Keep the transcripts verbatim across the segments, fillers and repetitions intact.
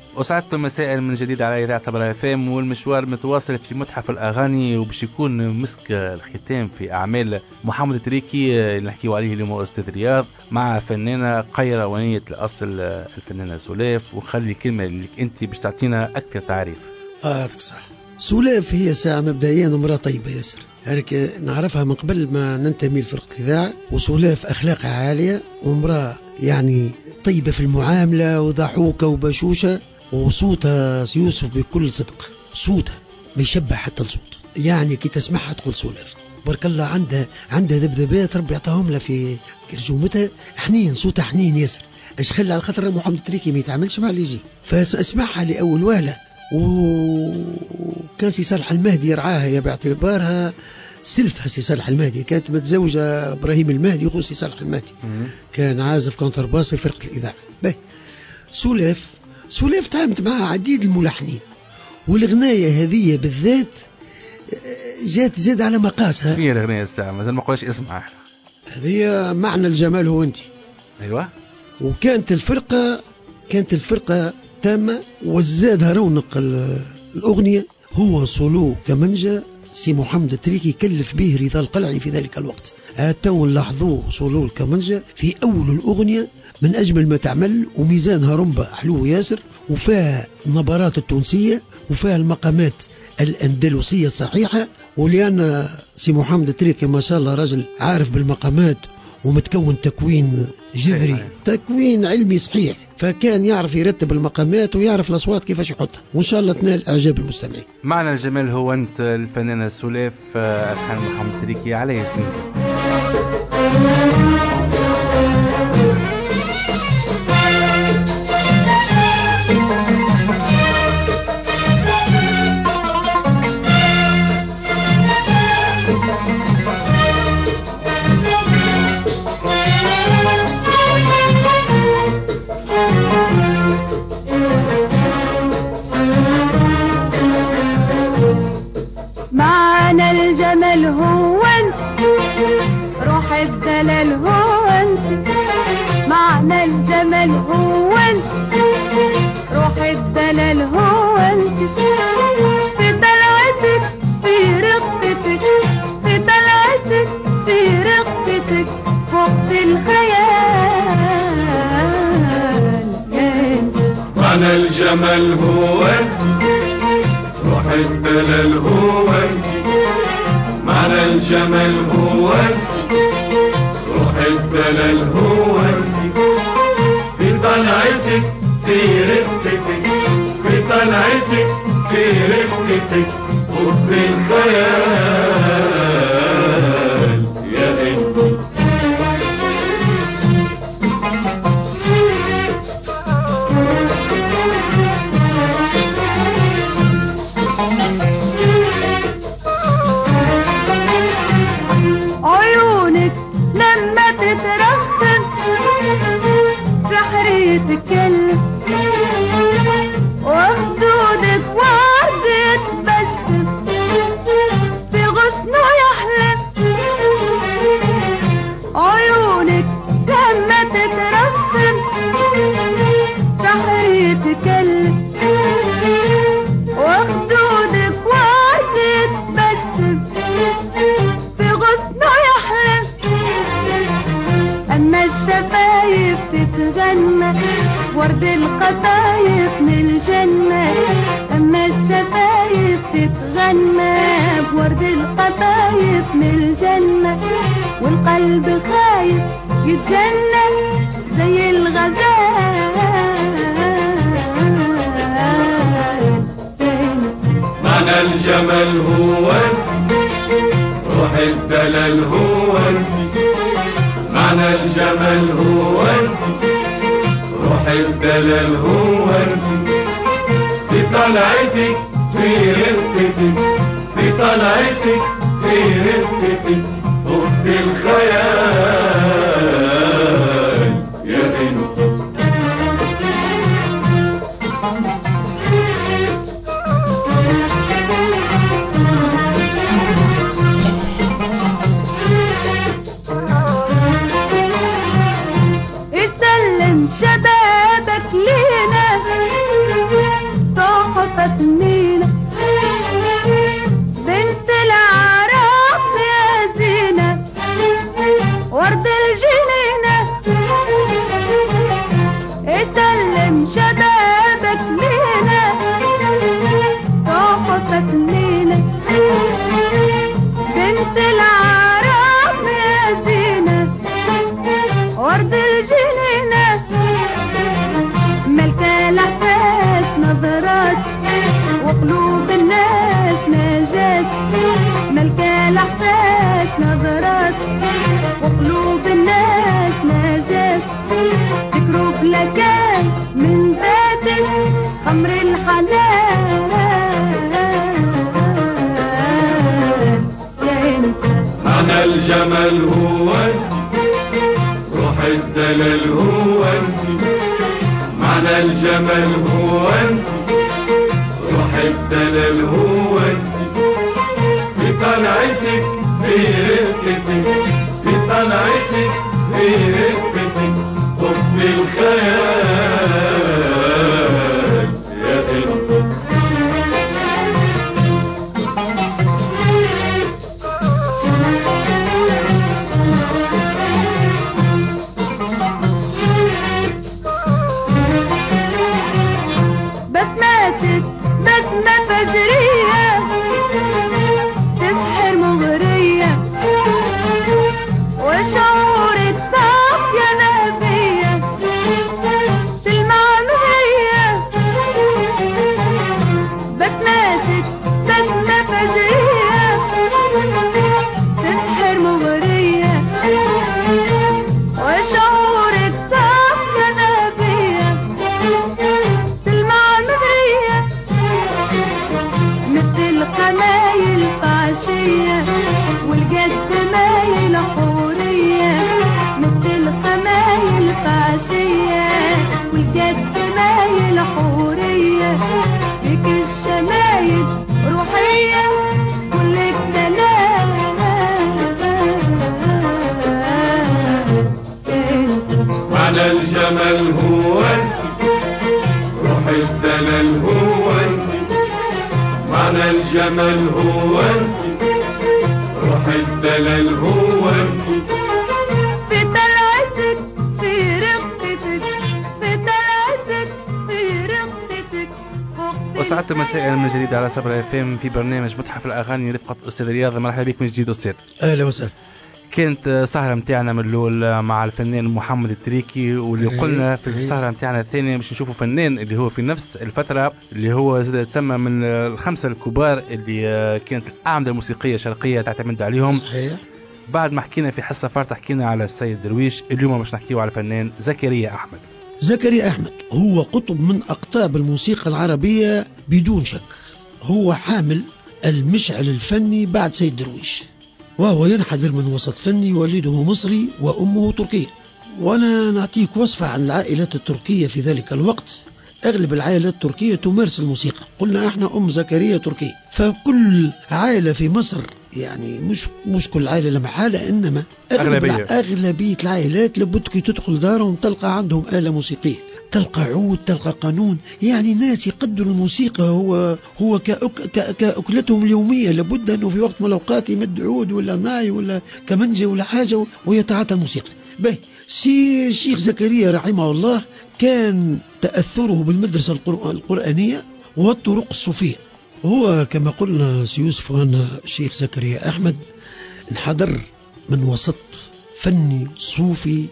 وسعدتم مساء من جديد على إذاعة صبرا اف ام، والمشوار متواصل في متحف الأغاني، وباش يكون مسك الختام في أعمال محمد تريكي اللي نحكيو عليه اليوم أستاذ رياض مع فنانة قيروانية الأصل الفنانة سولاف. وخلي الكلمة اللي أنت باش تعطينا أكثر تعريف. آه صح. سولاف هي ساعة مبدئيا امرأة طيبة ياسر، يعني نعرفها من قبل ما ننتمي لفرقة الإذاعة. وسولاف أخلاقها عالية وامرأة يعني طيبة في المعاملة وضحوكة وبشوشة، وصوتها يوسف بكل صدق، صوتها ما يشبه حتى الصوت، يعني كي تسمعها تقول سولاف بارك الله. عندها عندها ذبذبات ربي يعطاهم لها في رجومتها، حنين، صوتها حنين ياسر. اش خلى على خاطر محمد تريكي ما يتعاملش مع اللي يجي، فاسمعها لأول وهلة. وكان سي صالح المهدي يرعاها يا باعتبارها سلفها. سي صالح المهدي كانت متزوجة إبراهيم المهدي وخو سي صالح المهدي كان عازف كونترباس في فرقة الإذاعة. باهي سولاف سولاف تعاملت معها عديد الملحنين، والغناية هذه بالذات جات زاد على مقاسها. شنو هي الغناية الساعة؟ مازال ما قولش اسمها. هذه معنى الجمال هو أنت. أيوة. وكانت الفرقة كانت الفرقة تامة، وزادها رونق الأغنية هو صلو كمنجة سي محمد تريكي كلف به رضا القلعي في ذلك الوقت. هاتوا لاحظوه صلو الكمنجة في أول الأغنية من أجمل ما تعمل، وميزانها رمبة حلو ياسر، وفيها النبرات التونسية وفيها المقامات الأندلسية الصحيحة. ولأن سي محمد تريكي ما شاء الله رجل عارف بالمقامات ومتكون تكوين جذري، تكوين علمي صحيح، فكان يعرف يرتب المقامات ويعرف الأصوات كيفاش يحطها، وإن شاء الله تنال إعجاب المستمعين. معنى الجمال هو أنت الفنانة سولاف ألحان محمد تريكي على ياسمين. معنى الجمال هو انت، روح الدلال هو انت. معنى الجمال هو انت، روح الدلال هو انت. في طلعتك في رقتك، في طلعتك في رقتك فوق الخيال يا انت. معنى الجمال هو انت، روح الدلال هو انت. معنى الجمال هو انت، روح الدلال هو انت. في طلعتك في رقتك، في طلعتك في رقتك فوق الخيال يا انت. عيونك لما تترسم سحرية تتكلم، وخدودك وردة تبسم في غصنه يحلم. عيونك لما تترسم سحرية تتكلم، وخدودك وردة تبسم في غصنه يحلم. أما الشفايف تتغنى ورد القطايف من الجنة. أما الشفايف تتغنى بورد القطايف من الجنة، والقلب خايف يتجنى زي الغزال. معنى الجمال هو انت، روح الدلال هو انت. معنى الجمال هو انت، روح الدلال هو انت. في طلعتك في رقتك، في طلعتك في رقتك فوق الخيال يا انت. اسلم شبابك لينا الجمال هو انت، روح الدلال هو انت، في طلعتك في رقتك، في طلعتك في رقتك، حب الخيال يا انت. بسماتك بسمة فجرية تسحر مغرية، وشعورك صافية نافية تلمع مهية. بسماتك بسمة فجرية تسحر مغرية، وشعورك صافية نافية تلمع مهية، مثل قمايل فعشية والجد مايل حورية، مثل قمايل فعشية والجد مايل حورية، فيك الشمايل روحية كلك دلال. معنى الجمال هو انت، روح الدلال هو انت، معنى الجمال هو انت، روح الدلال هو انت، في طلعتك في رقتك، في طلعتك في رقتك. وسعدت مساء من جديد على صبر اف ام في برنامج متحف الاغاني رفقه استاذ رياض. مرحبا بك من جديد استاذ. اهلا وسهلا. كانت سهرة متاعنا من الأول مع الفنان محمد التريكي، واللي قلنا في السهرة متاعنا الثانية باش نشوفوا فنان اللي هو في نفس الفترة اللي هو زاد تسمى من الخمسة الكبار اللي كانت الأعمدة الموسيقية الشرقية تعتمد عليهم. صحيح. بعد ما حكينا في حصة فارت حكينا على السيد درويش، اليوم باش نحكيو على الفنان زكريا أحمد. زكريا أحمد هو قطب من أقطاب الموسيقى العربية بدون شك، هو حامل المشعل الفني بعد سيد درويش، وهو ينحدر من وسط فني، والده مصري وأمه تركية. وأنا نعطيك وصفة عن العائلات التركية في ذلك الوقت. أغلب العائلات التركية تمارس الموسيقى، قلنا احنا أم زكريا تركية، فكل عائلة في مصر يعني مش مش كل عائلة لما حالة، إنما أغلب أغلبية. أغلبية العائلات لابد كي تدخل دارهم تلقى عندهم آلة موسيقية، تلقى عود، تلقى قانون، يعني ناس يقدروا الموسيقى، هو هو كأك كأكلتهم اليومية. لابد أنه في وقت من الأوقات يمد عود ولا ناي ولا كمنجة ولا حاجة ويتعاطى الموسيقى. به سي الشيخ زكريا رحمه الله كان تأثره بالمدرسة القرآنية والطرق الصوفية. هو كما قلنا سيوسف وأنا الشيخ زكريا أحمد انحدر من وسط فني صوفي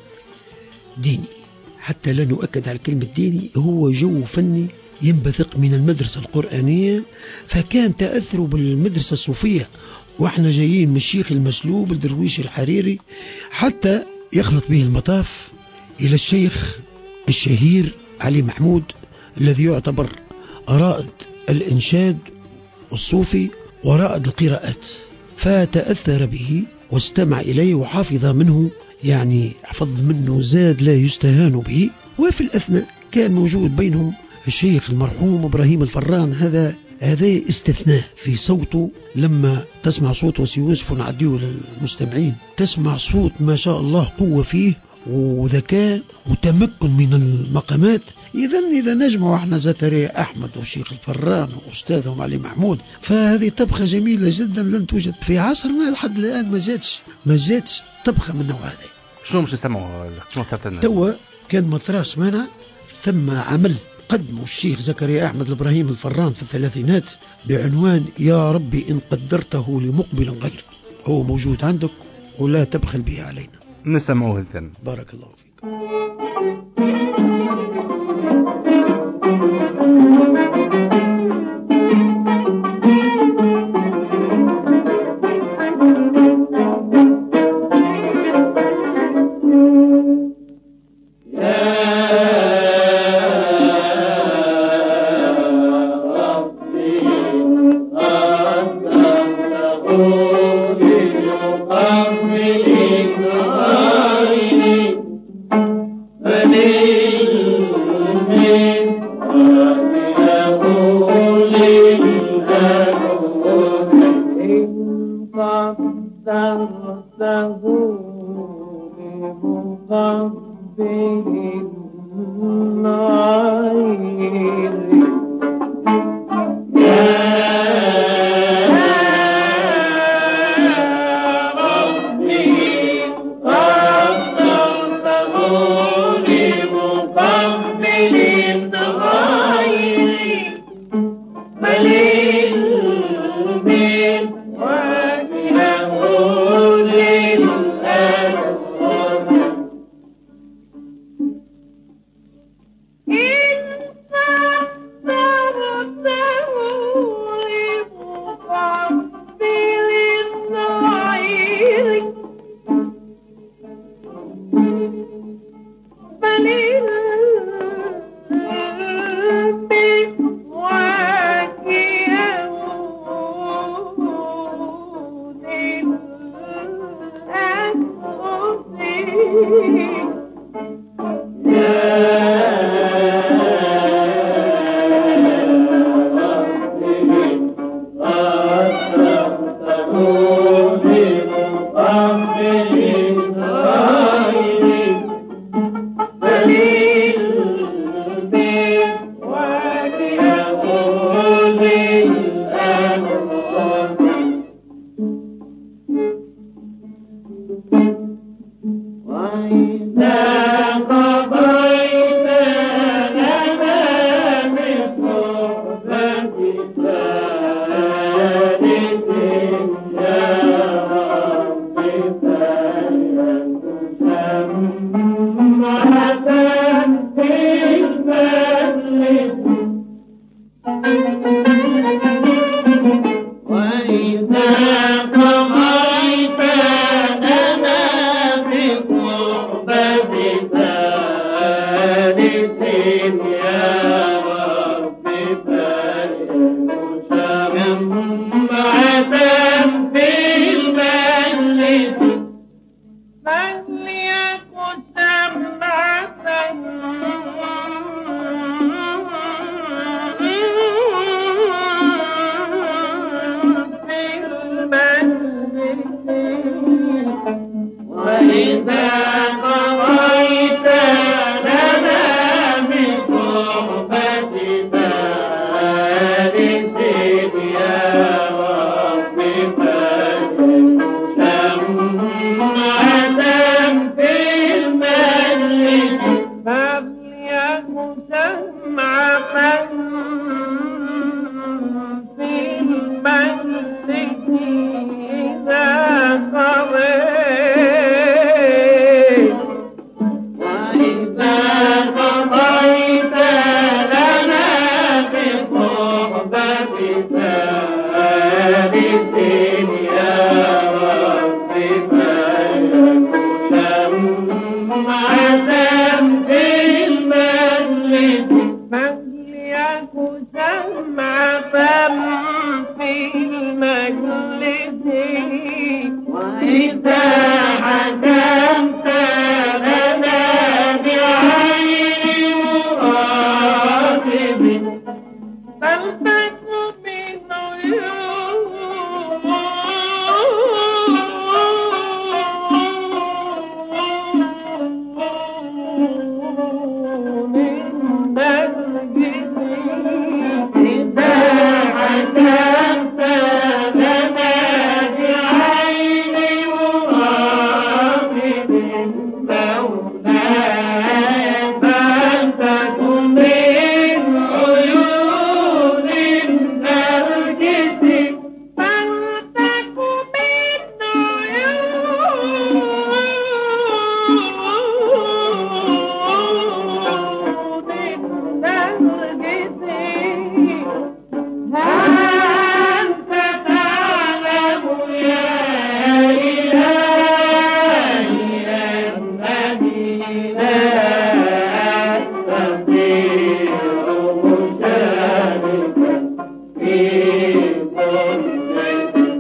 ديني، حتى لا نؤكد على كلمة ديني، هو جو فني ينبثق من المدرسة القرآنية، فكان تأثره بالمدرسة الصوفية. واحنا جايين من الشيخ المسلوب الدرويش الحريري حتى يخلط به المطاف إلى الشيخ الشهير علي محمود الذي يعتبر رائد الإنشاد الصوفي ورائد القراءات، فتأثر به واستمع إليه وحافظ منه، يعني حفظ منه زاد لا يستهان به. وفي الأثناء كان موجود بينهم الشيخ المرحوم إبراهيم الفران. هذا هذا استثناء في صوته، لما تسمع صوت وسيوسف ونعديه للمستمعين تسمع صوت ما شاء الله قوة فيه وذكاء وتمكن من المقامات. إذا إذا نجمع احنا زكريا أحمد والشيخ الفران وأستاذهم علي محمود، فهذه طبخة جميلة جدا لن توجد في عصرنا لحد الآن، ما جاتش ما جاتش طبخة من النوع هذا. شنو مش نسمعوا شنو اخترت لنا؟ توا كان مطراش مانع، ثم عمل قدمه الشيخ زكريا أحمد إبراهيم الفران في الثلاثينات بعنوان يا ربي إن قدرته لمقبل غير، هو موجود عندك ولا تبخل به علينا. نسمعوه الثاني. بارك الله فيك.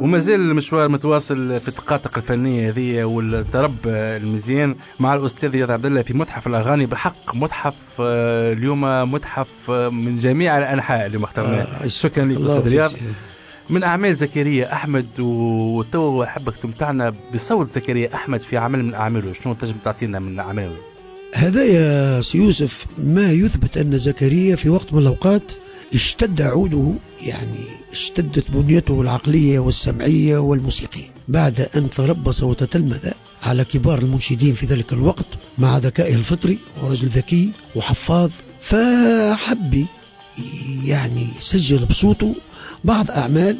وما زال المشوار متواصل في التقاطق الفنيه هذه والترب المزيان مع الاستاذ رياض عبد الله في متحف الاغاني. بحق متحف اليوم متحف من جميع الانحاء اللي اخترناه. آه شكرا لك استاذ رياض. من اعمال زكريا احمد، وتو حبك تمتعنا بصوت زكريا احمد في عمل من اعماله، شنو تنجم تعطينا من اعماله؟ هذا يا سيوسف ما يثبت ان زكريا في وقت من الاوقات اشتد عوده، يعني اشتدت بنيته العقلية والسمعية والموسيقية بعد أن تربص وتتلمذ على كبار المنشدين في ذلك الوقت مع ذكائه الفطري، ورجل ذكي وحفاظ، فحب يعني سجل بصوته بعض أعمال،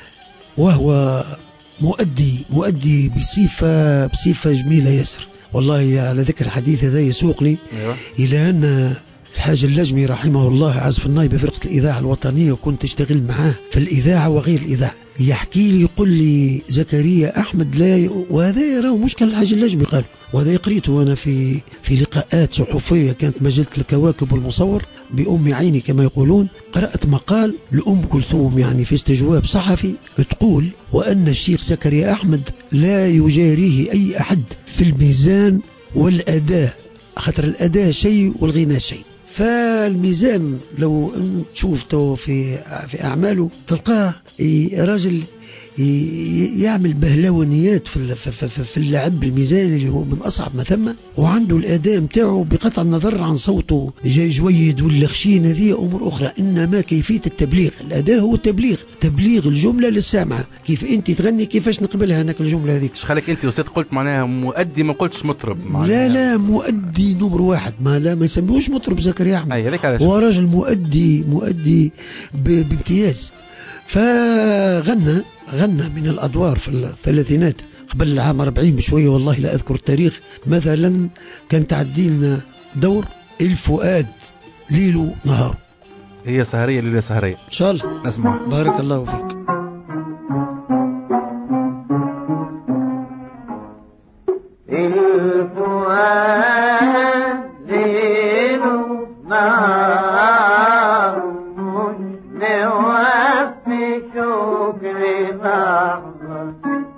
وهو مؤدي مؤدي بصفة بصفة جميلة ياسر. والله على ذكر الحديث هذا يسوقني إلى أن الحاج اللجمي رحمه الله عزف الناي بفرقة الإذاعة الوطنية، وكنت اشتغل معاه في الإذاعة وغير الإذاعة، يحكي لي يقول لي زكريا أحمد لا ي... وهذا يراه مشكل الحاج اللجمي قال، وهذا قريته أنا في في لقاءات صحفية كانت مجلة الكواكب والمصور بأم عيني كما يقولون. قرأت مقال لأم كلثوم يعني في استجواب صحفي تقول وأن الشيخ زكريا أحمد لا يجاريه أي أحد في الميزان والأداء، خاطر الأداء شيء والغناء شيء. فالميزان لو تشوف في في أعماله تلقاه راجل يعمل بهلوانيات في في اللعب بالميزان اللي هو من أصعب ما ثم، وعنده الأداء متاعه بقطع النظر عن صوته جاي جويد ولا خشين، هذه أمور أخرى، إنما كيفية التبليغ. الأداء هو التبليغ، تبليغ الجملة للسامع، كيف أنت تغني كيفاش نقبلها هناك الجملة هذيك. ايش خليك أنت وسيد قلت معناها مؤدي ما قلتش مطرب؟ لا لا مؤدي نمر واحد، ما لا ما يسموش مطرب زكريا أحمد، هو راجل مؤدي مؤدي بامتياز. فغنى غنى من الأدوار في الثلاثينات قبل العام أربعين بشوية، والله لا أذكر التاريخ. مثلا كان تعدي لنا دور الفؤاد ليل نهار، هي سهرية ليلة سهرية إن شاء الله نسمع. بارك الله فيك. الفؤاد ليل نهار نوفي شكر لحظة،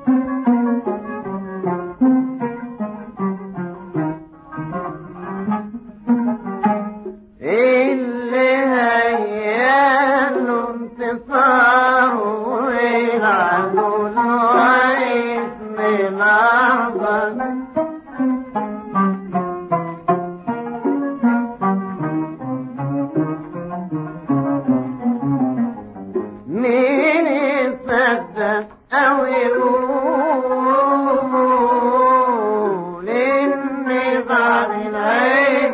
اللي هيا له انتصار ويلعبوا الوعيس من لحظة، مين يصدق أو يقول إني بعد العين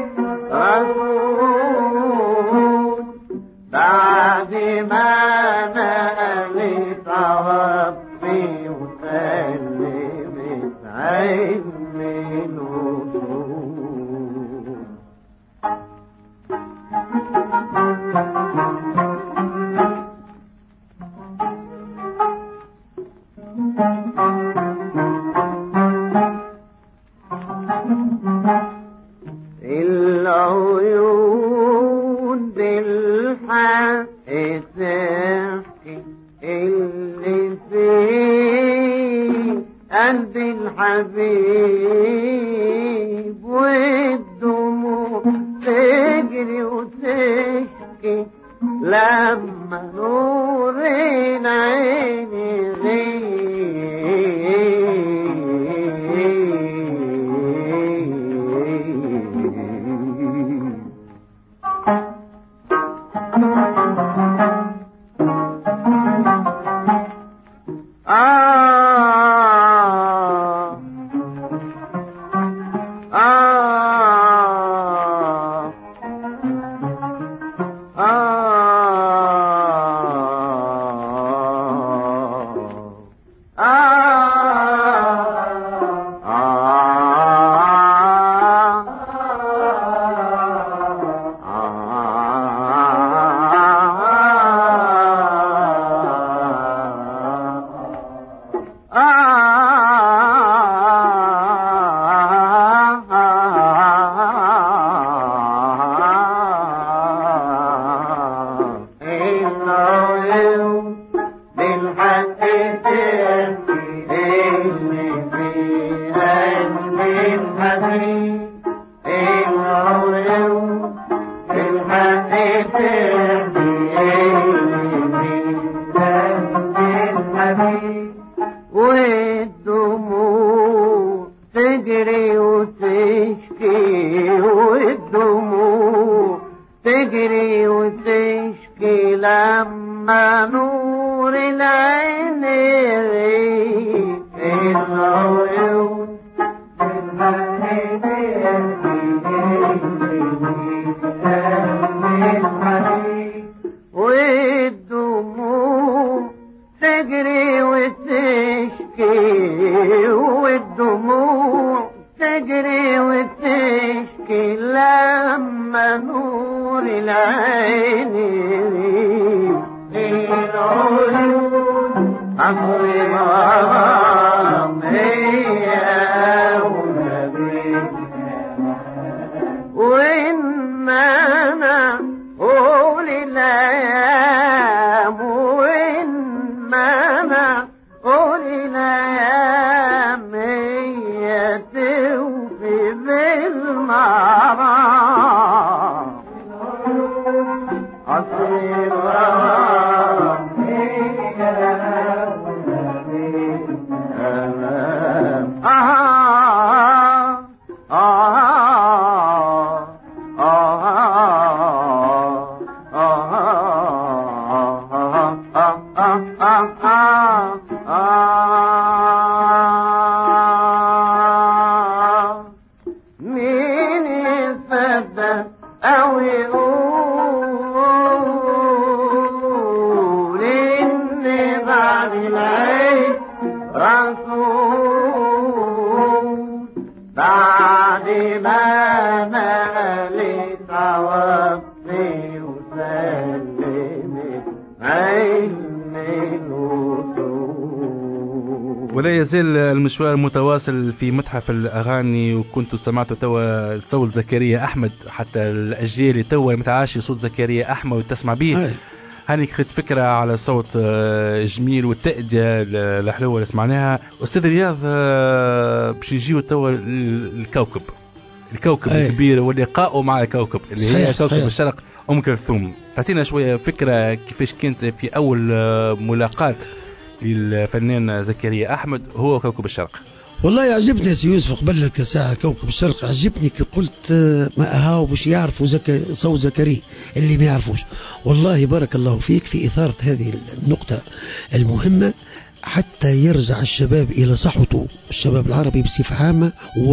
رسول، بعد ما نالت عوضي وسلمت عين من وصول. العيون بالحق تحكي اللي فيه قلب الحبيب، والدموع تجري وتشكي لما نور العين وتشكي لما نور العين يغيب العيون والدموع تجري وتشكي والدموع تجري وتشكي لما نور العين العيون عصري غرام يا ونبي وإن أنا أقول الأيام وإن أنا أقول الأيام هي توفي بالمرام عصري غرام مين يصدق أو يقول إن بعد العيد رسول بعد ما نالي توفي وسلمت علم الوصول. ولا يزال المشوار متواصل في متحف الأغاني، وكنت سمعت توا صوت زكريا أحمد، حتى الأجيال اللي توا متعاشي صوت زكريا أحمد وتسمع به. هاني خدت فكرة على صوت جميل والتأدية الحلوة اللي سمعناها. أستاذ رياض، باش نجيو توا الكوكب الكوكب أي. الكبير واللقاء مع الكوكب اللي صحيح هي كوكب صحيح. الشرق أم كلثوم. تعطينا شوية فكرة كيفاش كانت في أول ملاقاة للفنان زكريا أحمد هو كوكب الشرق؟ والله عجبني يا سي يوسف قبل لك ساعة كوكب الشرق، عجبني كي قلت ما هاو باش يعرفوا زك... صوت زكريا اللي ما يعرفوش. والله بارك الله فيك في إثارة هذه النقطة المهمة حتى يرجع الشباب إلى صحته، الشباب العربي بصفة عامة،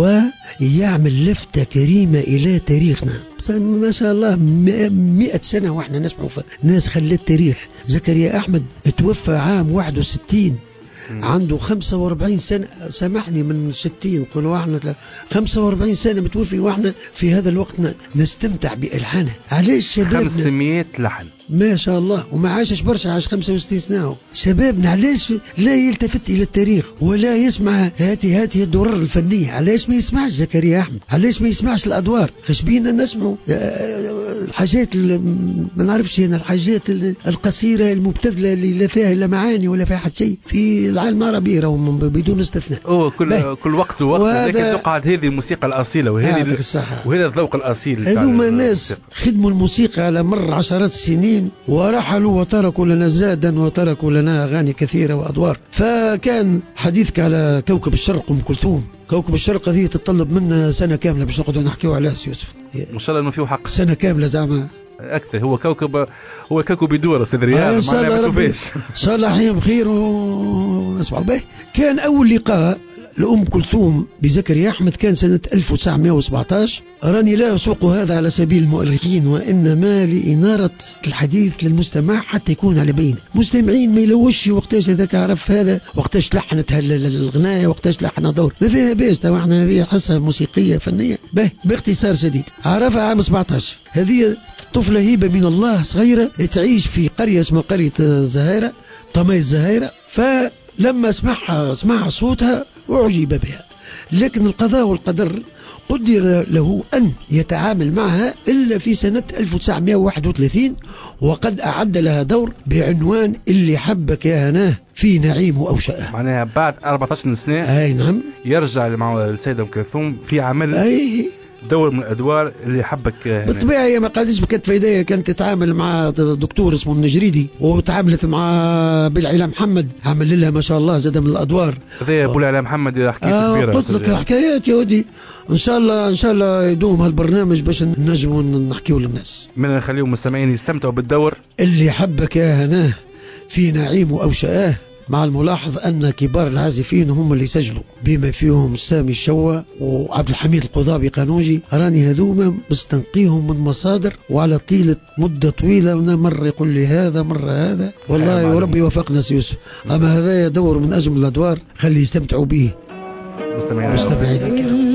ويعمل لفتة كريمة إلى تاريخنا. ما شاء الله مئة سنة وإحنا نسمع ناس خلت تاريخ. زكريا أحمد توفى عام واحد وستين، عنده خمسة وأربعين سنة، سامحني من ستين قولوا احنا خمسة وأربعين سنة متوفي، واحنا في هذا الوقت نستمتع بألحانه. علاش شبابنا خمسمائة لحن ما شاء الله، وما عاشش برشا، عاش خمسة وستين سنة. شبابنا علاش لا يلتفت إلى التاريخ ولا يسمع هاتي هاتي الدرر الفنية؟ علاش ما يسمعش زكريا أحمد؟ علاش ما يسمعش الأدوار؟ خش بينا نسمعوا الحاجات ما نعرفش هنا، الحاجات القصيرة المبتذلة اللي لا فيها لا معاني ولا فيها حتى شيء في العالم العربي راهم بدون استثناء. أوه كل باي. كل وقت ووقت، لكن تقعد هذه الموسيقى الأصيلة وهذه وهذا الذوق الأصيل. هذوما الناس خدموا الموسيقى على مر عشرات السنين ورحلوا وتركوا لنا زادا وتركوا لنا أغاني كثيرة وأدوار. فكان حديثك على كوكب الشرق أم كلثوم. كوكب الشرق هذه تتطلب منا سنة كاملة باش نقعدوا نحكيوا عليها يوسف. إن شاء الله إنه فيه حق سنة كاملة زعما أكثر. هو كوكب هو كوكب يدور أستاذ رياض، إن شاء الله ربي إن شاء الله حين بخير ونسمع به. كان أول لقاء لأم كلثوم بزكريا أحمد كان سنة ألف وتسعمائة وسبعة عشر. راني لا أسوق هذا على سبيل المؤرخين، وإنما لإنارة الحديث للمستمع حتى يكون على بين مستمعين ما يلوش وقتاش هذاك عرف هذا، وقتاش لحنت الغناية، وقتاش لحن دور ما فيها بيش. تو احنا هذه حصة موسيقية فنية به باختصار شديد. عرفها عام سبعة عشر. هذه طفلة هبة من الله صغيرة تعيش في قرية اسمها قرية الزهيرة، طمي الزهيرة. فلما سمعها سمع صوتها أعجب بها، لكن القضاء والقدر قدر له أن يتعامل معها إلا في سنة ألف وتسعمائة وواحد وثلاثين، وقد أعد لها دور بعنوان اللي حبك يا هناه في نعيم وأوشأه. معناها بعد أربعة عشر سنة أي نعم يرجع مع السيدة أم كلثوم في عمل أي دور من الأدوار اللي حبك هنا. بالطبيعة هي ما قادش بكت فايدة، كانت تتعامل مع دكتور اسمه النجريدي، وتعاملت مع بالعلا محمد عمل لها ما شاء الله زاد من الأدوار. هذا بالعلا محمد حكاية آه كبيرة. قلت لك حكايات يا ودي. ان شاء الله ان شاء الله يدوم هالبرنامج باش نجموا نحكيو للناس. من نخليهم المستمعين يستمتعوا بالدور. اللي حبك يا هناه في نعيم أو شآه، مع الملاحظ أن كبار العازفين هم اللي سجلوا بما فيهم سامي الشوا وعبد الحميد القضابي قانونجي. راني هذوما مستنقيهم من مصادر وعلى طيلة مدة طويلة، مرة يقول لي هذا مرة هذا، والله وربي يوفقنا سي يوسف. أما هذا دور من أجمل الأدوار، خلي يستمتعوا به مستمعين الكرام.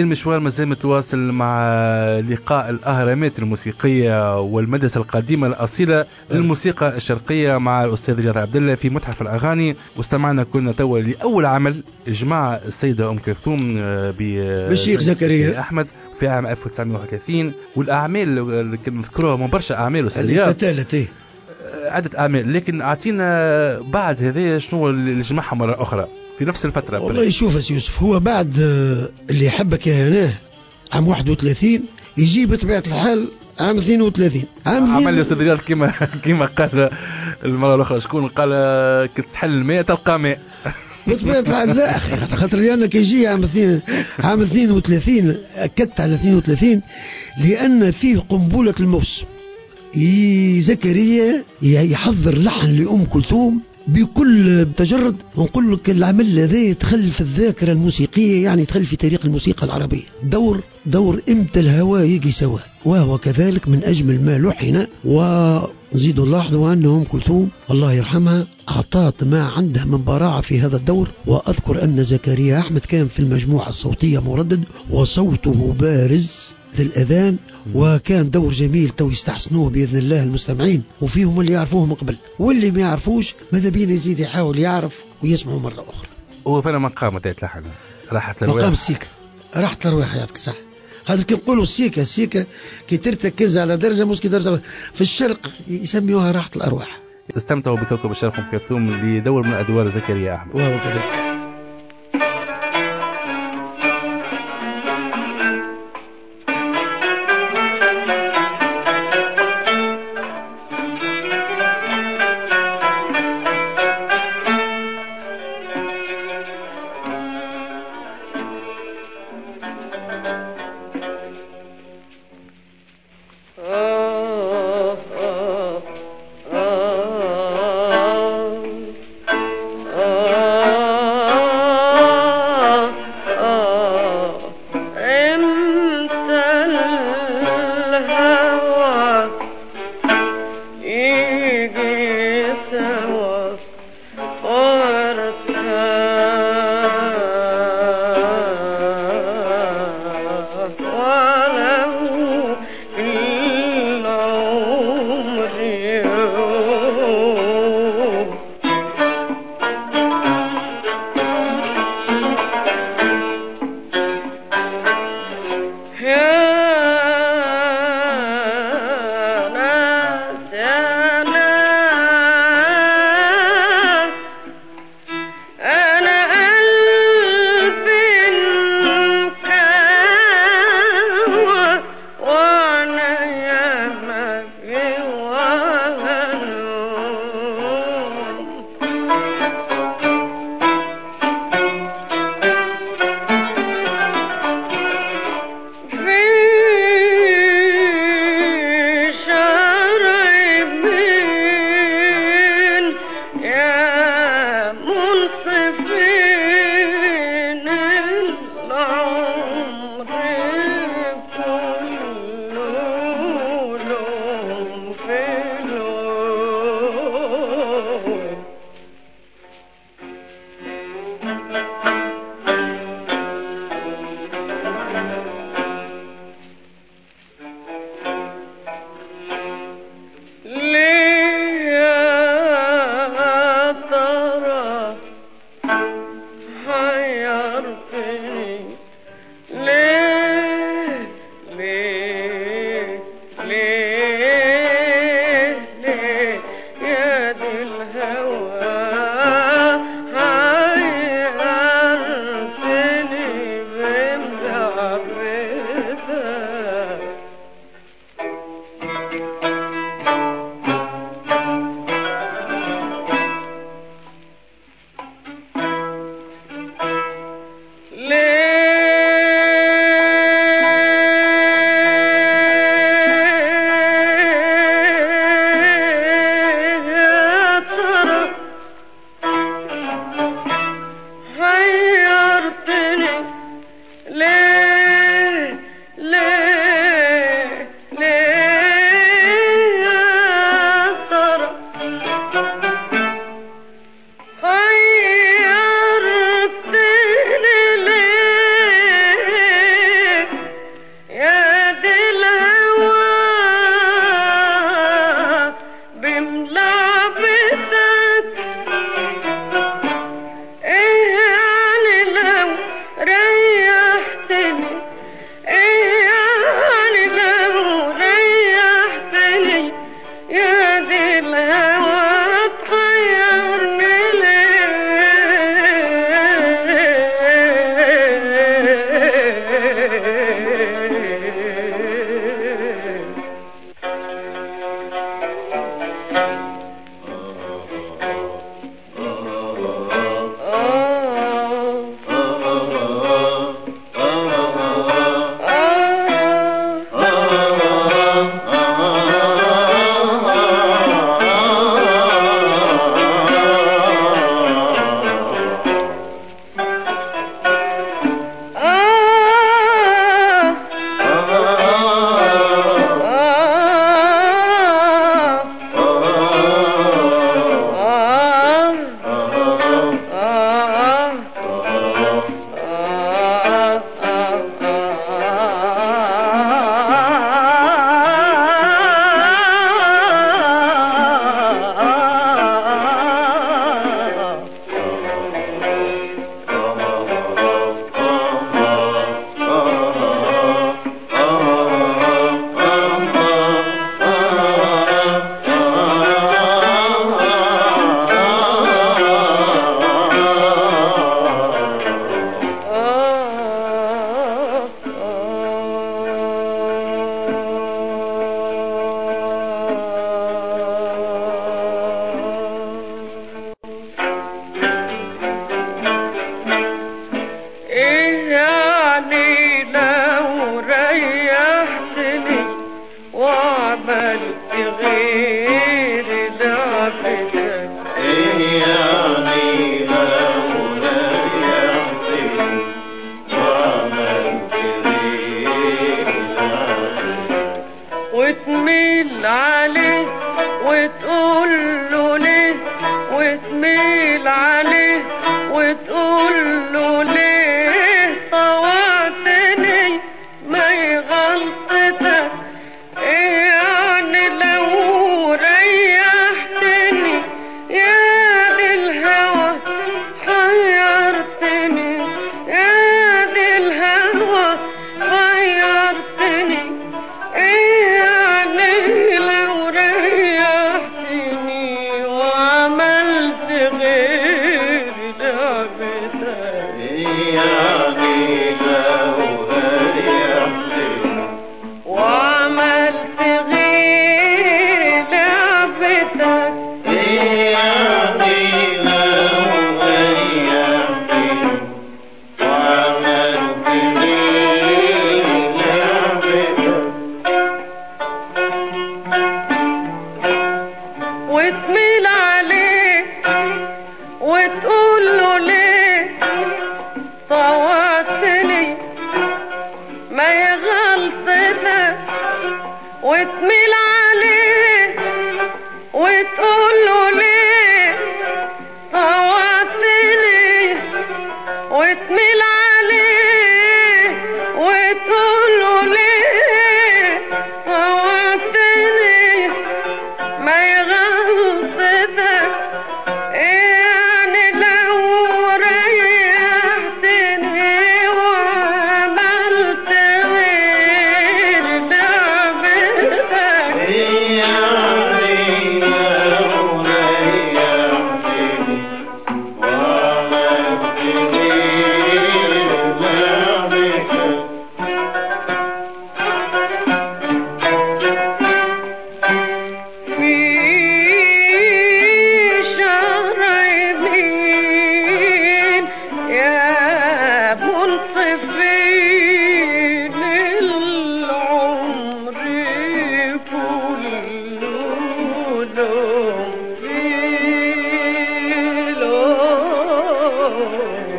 المشوار مازال متواصل مع لقاء الأهرامات الموسيقية والمدرسة القديمة الأصيلة للموسيقى الشرقية مع الأستاذ رياض عبد الله في متحف الأغاني. واستمعنا كنا توا لأول عمل جمع السيدة أم كلثوم بالشيخ زكريا أحمد في عام ألف وتسعمائة وواحد وثلاثين. والأعمال اللي نذكروها من برشا أعمال اللي تتالت عدة أعمال، لكن أعطينا بعد هذا شنو اللي جمعها مرة أخرى في نفس الفترة. والله يشوف يوسف، هو بعد اللي حبك يا هناه عام واحد وثلاثين يجي بطبيعة الحال عام اثنين وثلاثين عام عمل يا سيدي رياض كما كما قال المرة الأخرى شكون قال كنت تحل الماء تلقى ماء بطبيعة الحال. لا خاطر لأن كي يجي عام اثنين عام اثنين وثلاثين أكدت على اثنين وثلاثين لأن فيه قنبلة الموسم. زكريا يحضر لحن لأم كلثوم بكل تجرد. نقول لك العمل هذا يدخل في الذاكرة الموسيقية، يعني يدخل في تاريخ الموسيقى العربية. دور دور امتى الهواء يجي سوا، وهو كذلك من أجمل ما لحن. وزيدوا نلاحظوا أن أم كلثوم الله يرحمها أعطت ما عندها من براعة في هذا الدور. وأذكر أن زكريا أحمد كان في المجموعة الصوتية مردد وصوته بارز ذي الأذان، وكان دور جميل تو يستحسنوه بإذن الله المستمعين، وفيهم اللي يعرفوه من قبل واللي ما يعرفوش ماذا بينا يزيد يحاول يعرف ويسمعوا مرة أخرى. هو فين مقام تاعت لحن راحت الأرواح، مقام السيكا راحت الأرواح يعطيك صح. خاطر كي نقولوا السيكا السيكا كي ترتكز على درجة موسكي درجة في الشرق يسميوها راحة الأرواح. استمتعوا بكوكب الشرق أم كلثوم لدور من أدوار زكريا أحمد. وهو كذلك.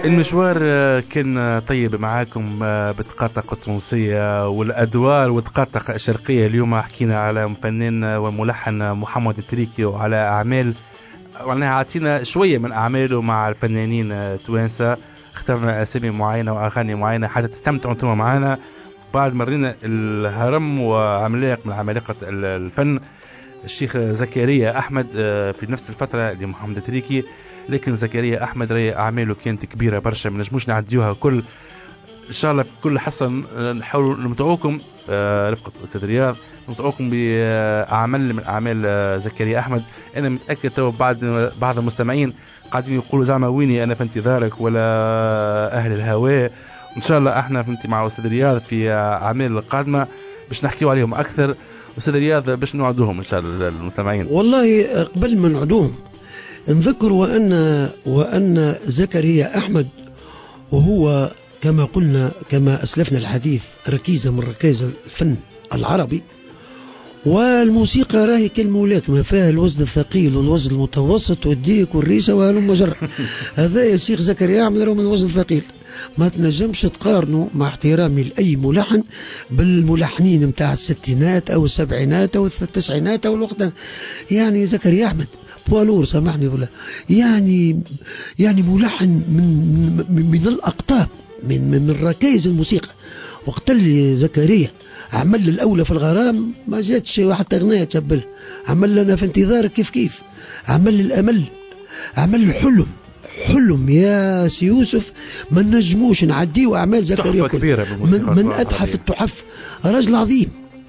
المشوار كان طيب معاكم بالتقاطق التونسية والأدوار والتقاطق الشرقية. اليوم حكينا على فنان وملحن محمد التريكي وعلى أعمال، وعناها عطينا شوية من أعماله مع الفنانين التوانسة، اخترنا أسامي معينة وأغاني معينة حتى تستمتعوا انتم معنا. بعد مرينا الهرم وعملاق من عمالقة الفن الشيخ زكريا أحمد في نفس الفترة لمحمد التريكي، لكن زكريا أحمد رأي أعماله كانت كبيرة برشا، ما نجموش نعديوها كل. إن شاء الله في كل حصة نحاول نمتعوكم رفقة أستاذ رياض، نمتعوكم بأعمال من أعمال زكريا أحمد. أنا متأكد تو بعد بعض المستمعين قاعدين يقولوا زعما ويني أنا في انتظارك ولا أهل الهواء. إن شاء الله احنا فهمتي مع أستاذ رياض في أعمال القادمة باش نحكيوا عليهم أكثر. أستاذ رياض باش نوعدوهم إن شاء الله المستمعين. والله قبل ما نعدوهم نذكر وأن وأن زكريا أحمد وهو كما قلنا كما أسلفنا الحديث ركيزة من ركائز الفن العربي، والموسيقى راهي كالملاكمة فيها الوزن الثقيل والوزن المتوسط والديك والريشة وهلم جر. هذا يا شيخ زكريا أحمد راه من الوزن الثقيل، ما تنجمش تقارنه مع احترامي لأي ملحن بالملحنين متاع الستينات أو السبعينات أو التسعينات أو الوقت. يعني زكريا أحمد بوالور سامحني ولا يعني يعني ملحن من من, من الأقطاب من من ركائز الموسيقى. وقت اللي زكريا عمل الأولى في الغرام ما جاتش حتى أغنية تشبلها، عمل لنا في انتظارك كيف كيف، عمل الأمل، عمل الحلم حلم يا سي يوسف. ما نجموش نعديو أعمال زكريا كلها من, من أتحف التحف. رجل عظيم.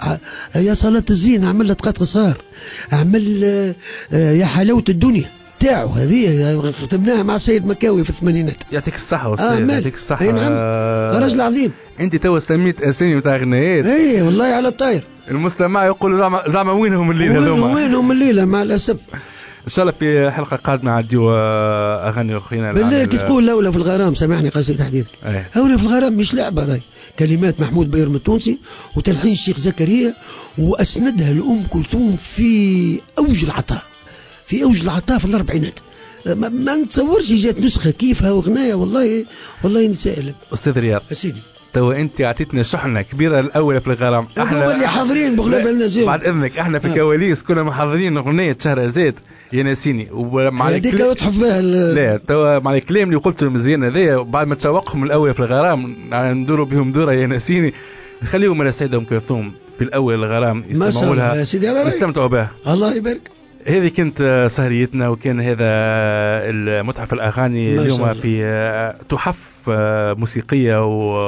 يا صلاة الزين عمل لتقاط صغار، عمل يا حلاوة الدنيا تاعو هذه ختمناها مع سيد مكاوي في الثمانينات. يعطيك الصحة أستاذ. آه يعطيك الصحة. نعم. رجل عظيم. أنت تو سميت أسامي متاع غنيات. إيه والله على الطاير. المستمع يقول زعما زعما وينهم الليلة هذوما؟ وينهم الليلة مع الأسف. إن شاء الله في حلقة قادمة عديو أغاني أخرين. بالله كي تقول الأولى في الغرام سامحني قاسي تحديثك. أولى في الغرام مش لعبة راي، كلمات محمود بيرم التونسي وتلحين الشيخ زكريا، وأسندها لأم كلثوم في أوج العطاء في أوج العطاء في الأربعينات. ما, ما نتصورش جات نسخة كيفها وغناية. والله والله نتسائل. أستاذ رياض سيدي تو انت اعطيتنا شحنه كبيره الاولى في الغرام. احنا اللي حاضرين بغلاب النزيم بعد اذنك احنا في الكواليس كنا محضرين اغنيه شهرزاد يا ناسيني ومع هذيك وتحف بها لا تو مع الكلام اللي قلته مزيان هذايا بعد ما تشوقهم الاولى في الغرام ندوروا بهم دوره يا ناسيني نخليهم على السيده ام كلثوم في الاول الغرام يستمعوا لها يا سيدي على رايك يستمتعوا بها. الله يبارك. هذه كانت سهريتنا وكان هذا المتحف الأغاني اليوم في تحف موسيقية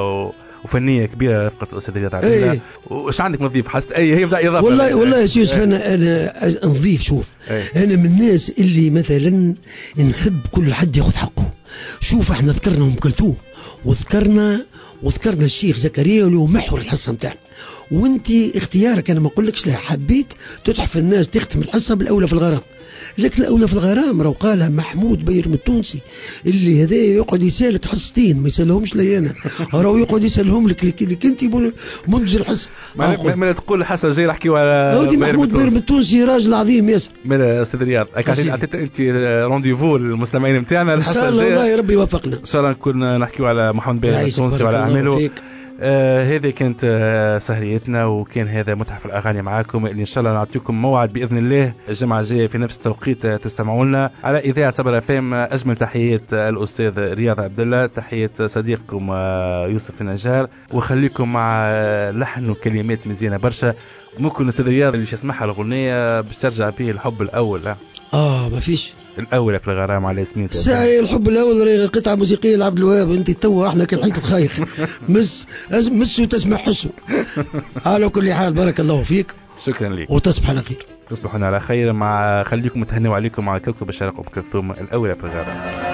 وفنية كبيرة رفقة الأستاذ رياض عبدالله. ايه. وش عندك نضيف حست أي هي بتاع إضافة والله والله يا سيوسف. أنا أنا نضيف شوف ايه. أنا من الناس اللي مثلا نحب كل حد يأخذ حقه. شوف احنا ذكرنا أم كلثوم وذكرنا وذكرنا الشيخ زكريا اللي هو محور الحصة متاعنا، وانت اختيارك انا ما اقولكش لا حبيت تتحف الناس تختم الحصه بالاولى في الغرام، لكن الاولى في الغرام راهو قالها محمود بيرم التونسي اللي هذا يقعد يسالك حصتين ما يسالهمش لي انا راهو يقعد يسالهم لك اللي انت منتج الحصه. ما, ما تقول حصه جاي نحكيو على ودي محمود بيرم التونسي راجل عظيم ياسر. مالا استاذ رياض عطيت انت رونديفو للمستمعين نتاعنا الحصه الجايه ان شاء الله يا ربي يوفقنا. ان شاء الله نكون نحكيو على محمود بيرم التونسي وعلى اعماله. آه هذه كانت آه سهريتنا وكان هذا متحف الأغاني معاكم اللي إن شاء الله نعطيكم موعد بإذن الله الجمعة الجاية في نفس التوقيت تستمعوا لنا على إذاعة صبر اف ام. أجمل تحيات الأستاذ رياض عبدالله، تحيات صديقكم آه يوسف النجار، وخليكم مع آه لحن وكلمات مزيانة برشا. ممكن أستاذ رياض اللي يسمعها الأغنية باش ترجع فيه الحب الأول. لا آه ما فيش الأولى في الغرام على اسمه ساعي الحب الأول راه قطعة موسيقية لعبد الوهاب. أنت توا احنا كالحيط الخايخ مس مسو تسمع حسو. على كل حال بارك الله فيك. شكرا لك وتصبح على خير. تصبحون على خير. مع خليكم متهنوا عليكم مع كوكب الشرق أم كلثوم الأولى في الغرام.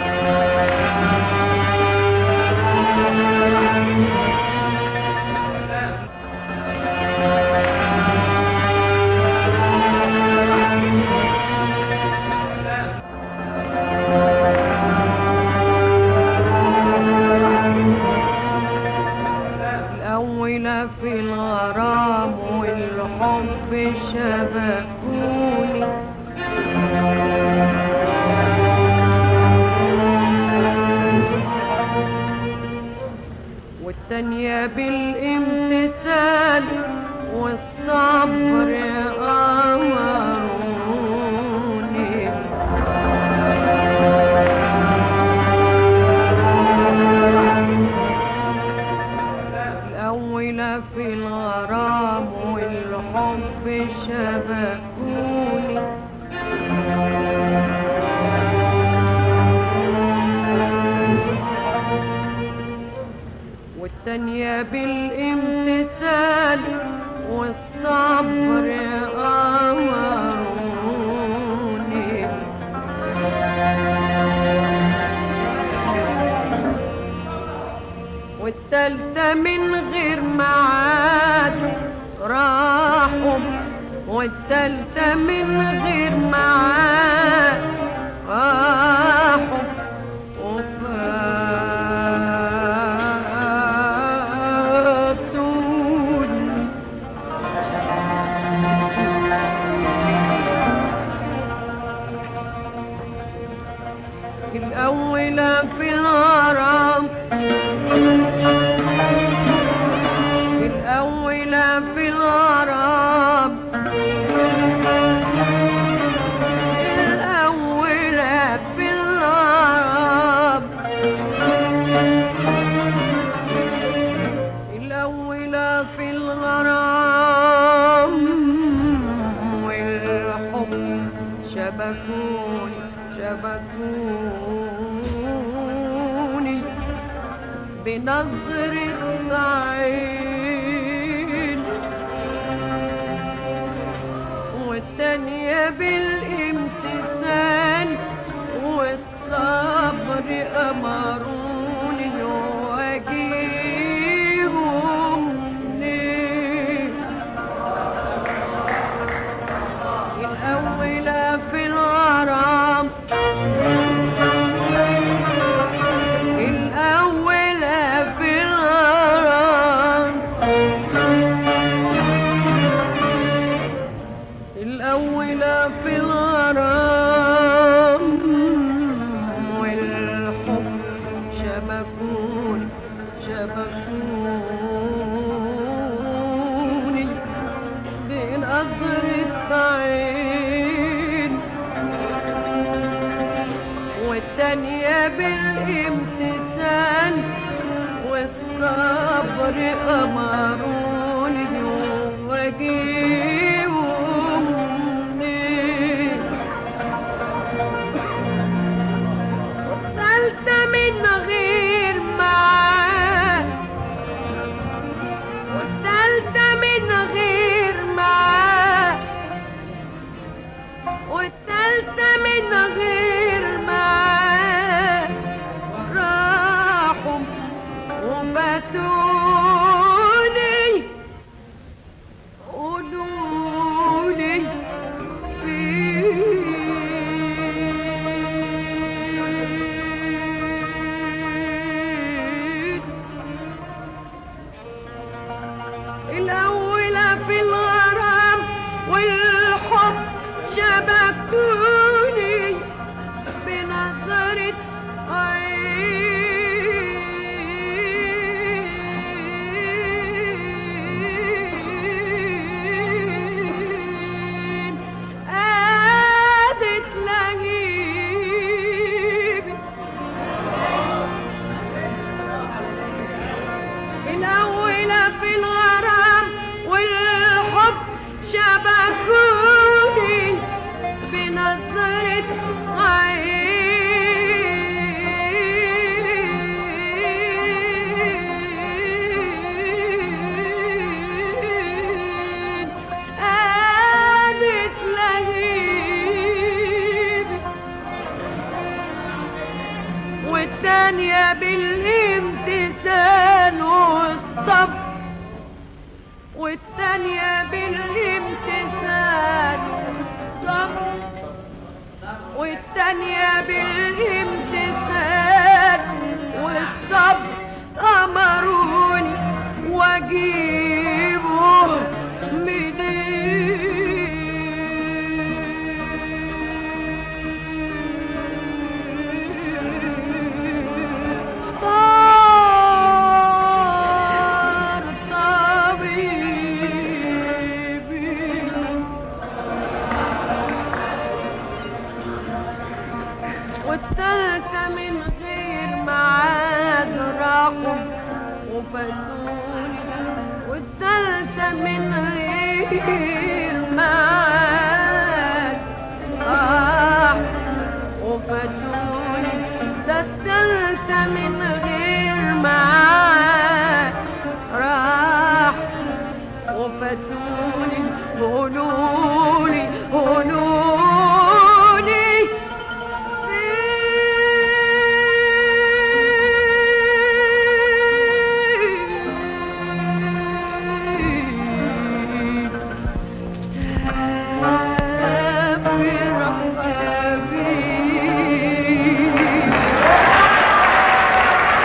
في الغرام والحب شبكوني الأولى في الغرام الأولى في الغرام الأولى في الغرام الأولى في الغرام والحب شبكوني شبكوني بنظرة عين والتانية بالامتثال والصبر أمروني واجيهم منين الأولى في الغرام الأولى في الغرام الأولى في الغرام والحب شبكوني شبكوني بنظرة عين والتانية بالامتثال والصبر أمروني واجيهم منين والتالتة من غير معاه والتالتة من غير معاه والتالتة من غير معاه راحوا وفاتوني قولولي فين الأولى في الغرام والحب شبكوني بنظرة عين قادت لهيبي الأولى في الغرام والحب شبكوني بنظرة عين قادت لهيبي والتانية بالامتثال والصبر والتانية بالامتثال والصبر والتانية بالامتثال والصبر أمروني واجيبه منين طار طبيبي والتالتة من غير معاد راحوا وفاتوني والتالتة من غير معاد راحوا وفاتوني ده التالتة من غير معاد راح وفاتوني قولولي قولولي فين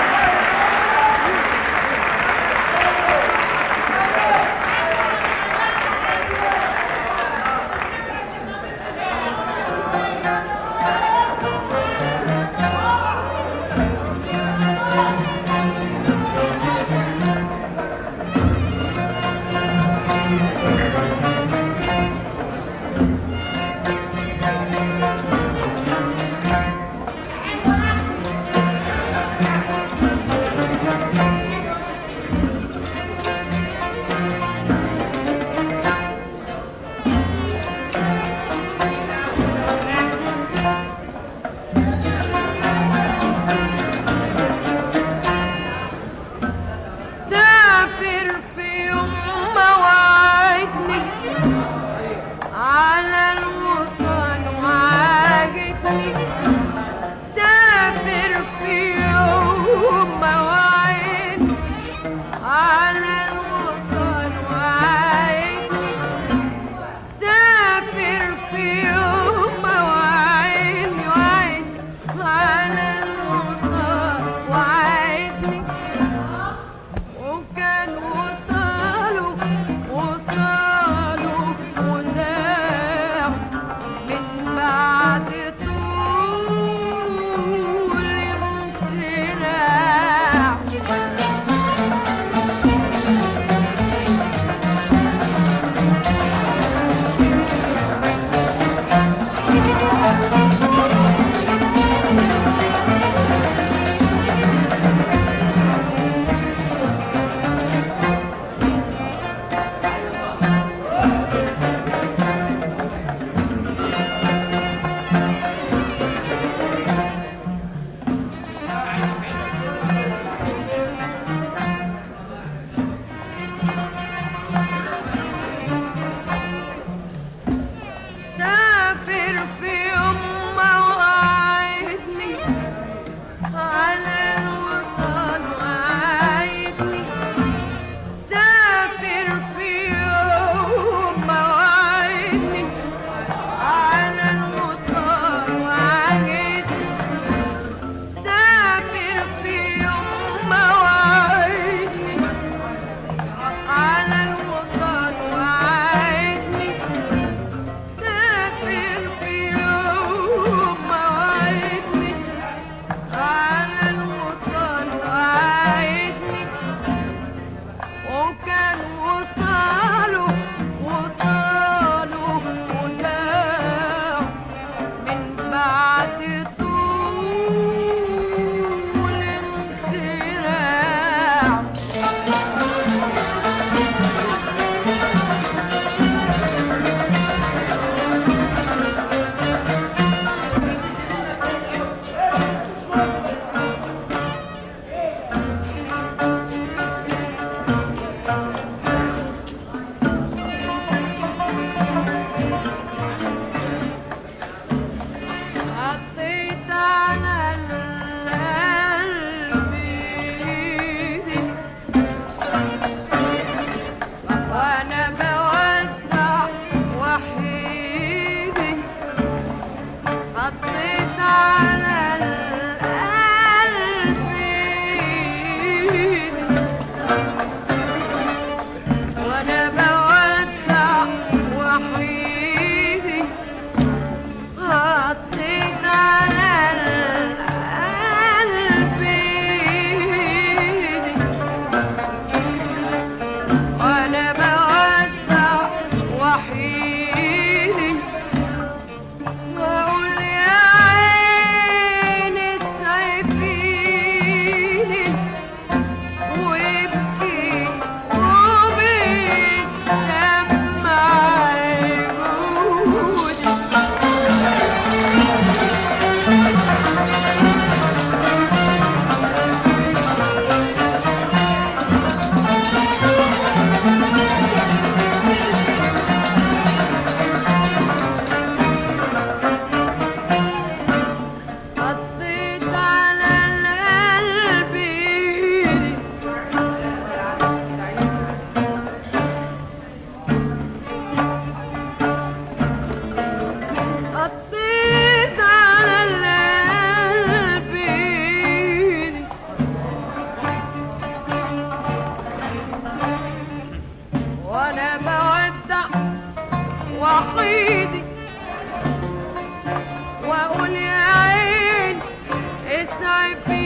شايفين